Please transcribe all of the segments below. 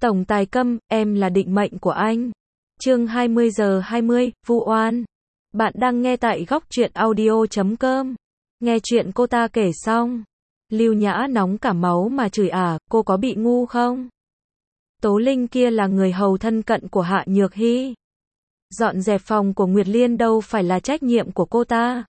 Tổng tài Câm, em là định mệnh của anh. Chương 20:20, Vu oan. Bạn đang nghe tại góc truyện audio.com. Nghe chuyện cô ta kể xong, Lưu Nhã nóng cả máu mà chửi cô có bị ngu không? Tố Linh kia là người hầu thân cận của Hạ Nhược Hy. Dọn dẹp phòng của Nguyệt Liên đâu phải là trách nhiệm của cô ta.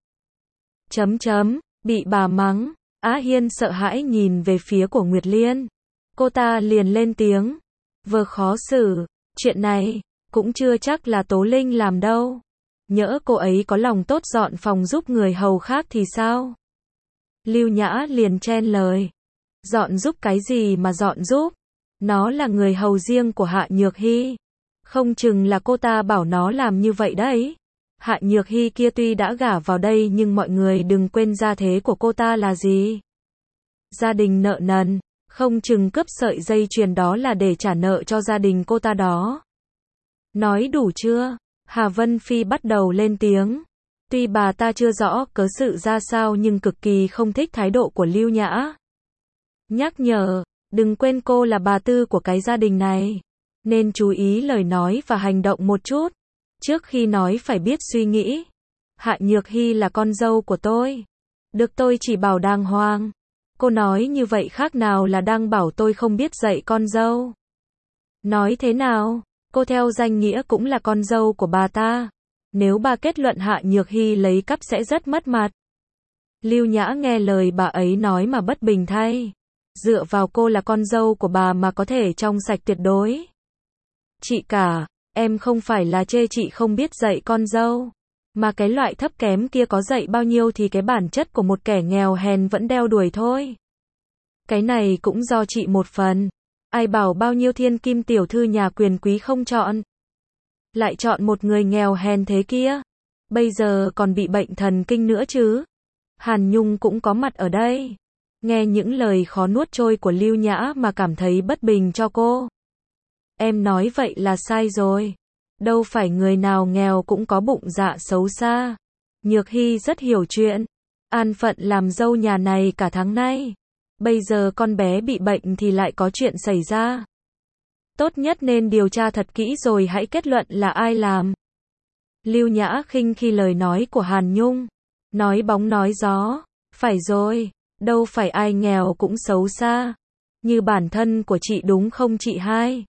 Bị bà mắng, Á Hiên sợ hãi nhìn về phía của Nguyệt Liên. Cô ta liền lên tiếng. Vờ khó xử, chuyện này, cũng chưa chắc là Tố Linh làm đâu. Nhỡ cô ấy có lòng tốt dọn phòng giúp người hầu khác thì sao? Lưu Nhã liền chen lời. Dọn giúp cái gì mà dọn giúp? Nó là người hầu riêng của Hạ Nhược Hy. Không chừng là cô ta bảo nó làm như vậy đấy. Hạ Nhược Hy kia tuy đã gả vào đây nhưng mọi người đừng quên gia thế của cô ta là gì. Gia đình nợ nần, không chừng cướp sợi dây chuyền đó là để trả nợ cho gia đình cô ta đó. Nói đủ chưa? Hà Vân Phi bắt đầu lên tiếng. Tuy bà ta chưa rõ cớ sự ra sao nhưng cực kỳ không thích thái độ của Lưu Nhã. Nhắc nhở, đừng quên cô là bà tư của cái gia đình này. Nên chú ý lời nói và hành động một chút. Trước khi nói phải biết suy nghĩ. Hạ Nhược Hy là con dâu của tôi. Được tôi chỉ bảo đàng hoàng. Cô nói như vậy khác nào là đang bảo tôi không biết dạy con dâu. Nói thế nào, cô theo danh nghĩa cũng là con dâu của bà ta. Nếu bà kết luận Hạ Nhược Hy lấy cắp sẽ rất mất mặt. Lưu Nhã nghe lời bà ấy nói mà bất bình thay. Dựa vào cô là con dâu của bà mà có thể trong sạch tuyệt đối. Chị cả, em không phải là chê chị không biết dạy con dâu. Mà cái loại thấp kém kia có dạy bao nhiêu thì cái bản chất của một kẻ nghèo hèn vẫn đeo đuổi thôi. Cái này cũng do chị một phần. Ai bảo bao nhiêu thiên kim tiểu thư nhà quyền quý không chọn. Lại chọn một người nghèo hèn thế kia. Bây giờ còn bị bệnh thần kinh nữa chứ. Hàn Nhung cũng có mặt ở đây. Nghe những lời khó nuốt trôi của Lưu Nhã mà cảm thấy bất bình cho cô. Em nói vậy là sai rồi. Đâu phải người nào nghèo cũng có bụng dạ xấu xa. Nhược Hy rất hiểu chuyện. An phận làm dâu nhà này cả tháng nay. Bây giờ con bé bị bệnh thì lại có chuyện xảy ra. Tốt nhất nên điều tra thật kỹ rồi hãy kết luận là ai làm. Lưu Nhã khinh khi lời nói của Hàn Nhung. Nói bóng nói gió. Phải rồi, đâu phải ai nghèo cũng xấu xa. Như bản thân của chị đúng không chị hai?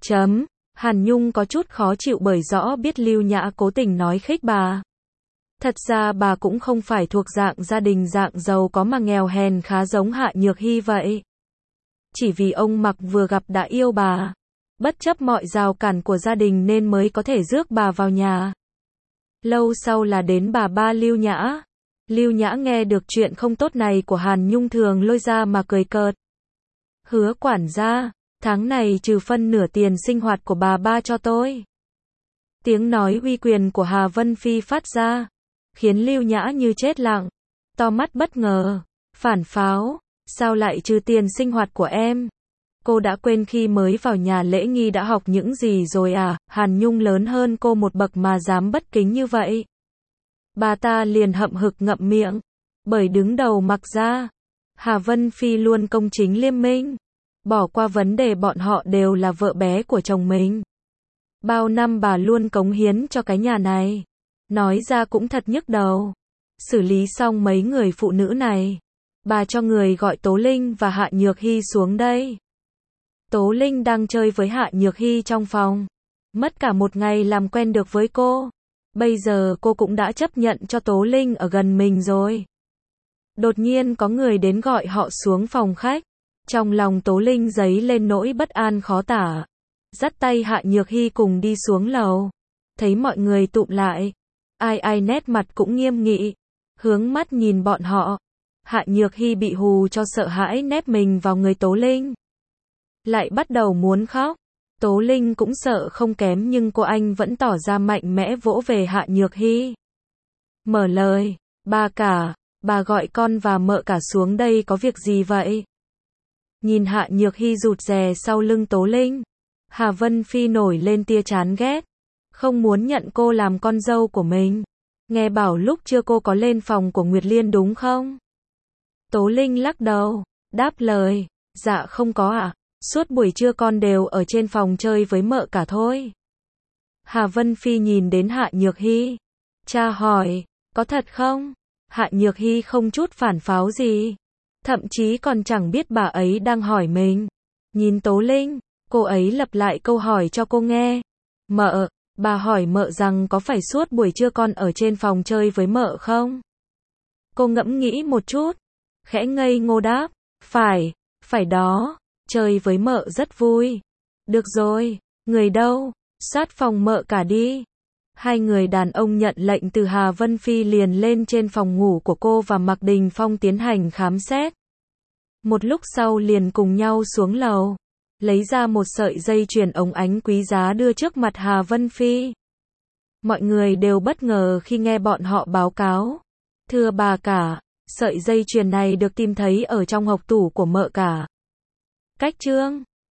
Hàn Nhung có chút khó chịu bởi rõ biết Lưu Nhã cố tình nói khích bà. Thật ra bà cũng không phải thuộc dạng gia đình dạng giàu có mà nghèo hèn khá giống Hạ Nhược Hy vậy. Chỉ vì ông Mặc vừa gặp đã yêu bà. Bất chấp mọi rào cản của gia đình nên mới có thể rước bà vào nhà. Lâu sau là đến bà ba Lưu Nhã. Lưu Nhã nghe được chuyện không tốt này của Hàn Nhung thường lôi ra mà cười cợt. Hứa quản gia, tháng này trừ phân nửa tiền sinh hoạt của bà ba cho tôi. Tiếng nói uy quyền của Hà Vân Phi phát ra, khiến Lưu Nhã như chết lặng, to mắt bất ngờ. Phản pháo, sao lại trừ tiền sinh hoạt của em? Cô đã quên khi mới vào nhà lễ nghi đã học những gì rồi à? Hàn Nhung lớn hơn cô một bậc mà dám bất kính như vậy. Bà ta liền hậm hực ngậm miệng, bởi đứng đầu Mặc ra, Hà Vân Phi luôn công chính liêm minh, bỏ qua vấn đề bọn họ đều là vợ bé của chồng mình. Bao năm bà luôn cống hiến cho cái nhà này, nói ra cũng thật nhức đầu. Xử lý xong mấy người phụ nữ này, bà cho người gọi Tố Linh và Hạ Nhược Hy xuống đây. Tố Linh đang chơi với Hạ Nhược Hy trong phòng, mất cả một ngày làm quen được với cô. Bây giờ cô cũng đã chấp nhận cho Tố Linh ở gần mình rồi. Đột nhiên có người đến gọi họ xuống phòng khách. Trong lòng Tố Linh dấy lên nỗi bất an khó tả. Dắt tay Hạ Nhược Hy cùng đi xuống lầu. Thấy mọi người tụm lại. Ai nét mặt cũng nghiêm nghị. Hướng mắt nhìn bọn họ. Hạ Nhược Hy bị hù cho sợ hãi nép mình vào người Tố Linh. Lại bắt đầu muốn khóc. Tố Linh cũng sợ không kém nhưng cô anh vẫn tỏ ra mạnh mẽ vỗ về Hạ Nhược Hy. Mở lời, ba cả, bà gọi con và mợ cả xuống đây có việc gì vậy? Nhìn Hạ Nhược Hy rụt rè sau lưng Tố Linh, Hà Vân Phi nổi lên tia chán ghét. Không muốn nhận cô làm con dâu của mình. Nghe bảo lúc chưa cô có lên phòng của Nguyệt Liên đúng không? Tố Linh lắc đầu, đáp lời, dạ không có ạ. Suốt buổi trưa con đều ở trên phòng chơi với mợ cả thôi. Hà Vân Phi nhìn đến Hạ Nhược Hy. Cha hỏi, có thật không? Hạ Nhược Hy không chút phản pháo gì. Thậm chí còn chẳng biết bà ấy đang hỏi mình. Nhìn Tố Linh, cô ấy lặp lại câu hỏi cho cô nghe. Mợ, bà hỏi mợ rằng có phải suốt buổi trưa con ở trên phòng chơi với mợ không? Cô ngẫm nghĩ một chút, khẽ ngây ngô đáp, phải đó, chơi với mợ rất vui. Được rồi, người đâu, sát phòng mợ cả đi. Hai người đàn ông nhận lệnh từ Hà Vân Phi liền lên trên phòng ngủ của cô và Mạc Đình Phong tiến hành khám xét. Một lúc sau liền cùng nhau xuống lầu, lấy ra một sợi dây chuyền ống ánh quý giá đưa trước mặt Hà Vân Phi. Mọi người đều bất ngờ khi nghe bọn họ báo cáo. Thưa bà cả, sợi dây chuyền này được tìm thấy ở trong hộc tủ của mợ cả. Cách trương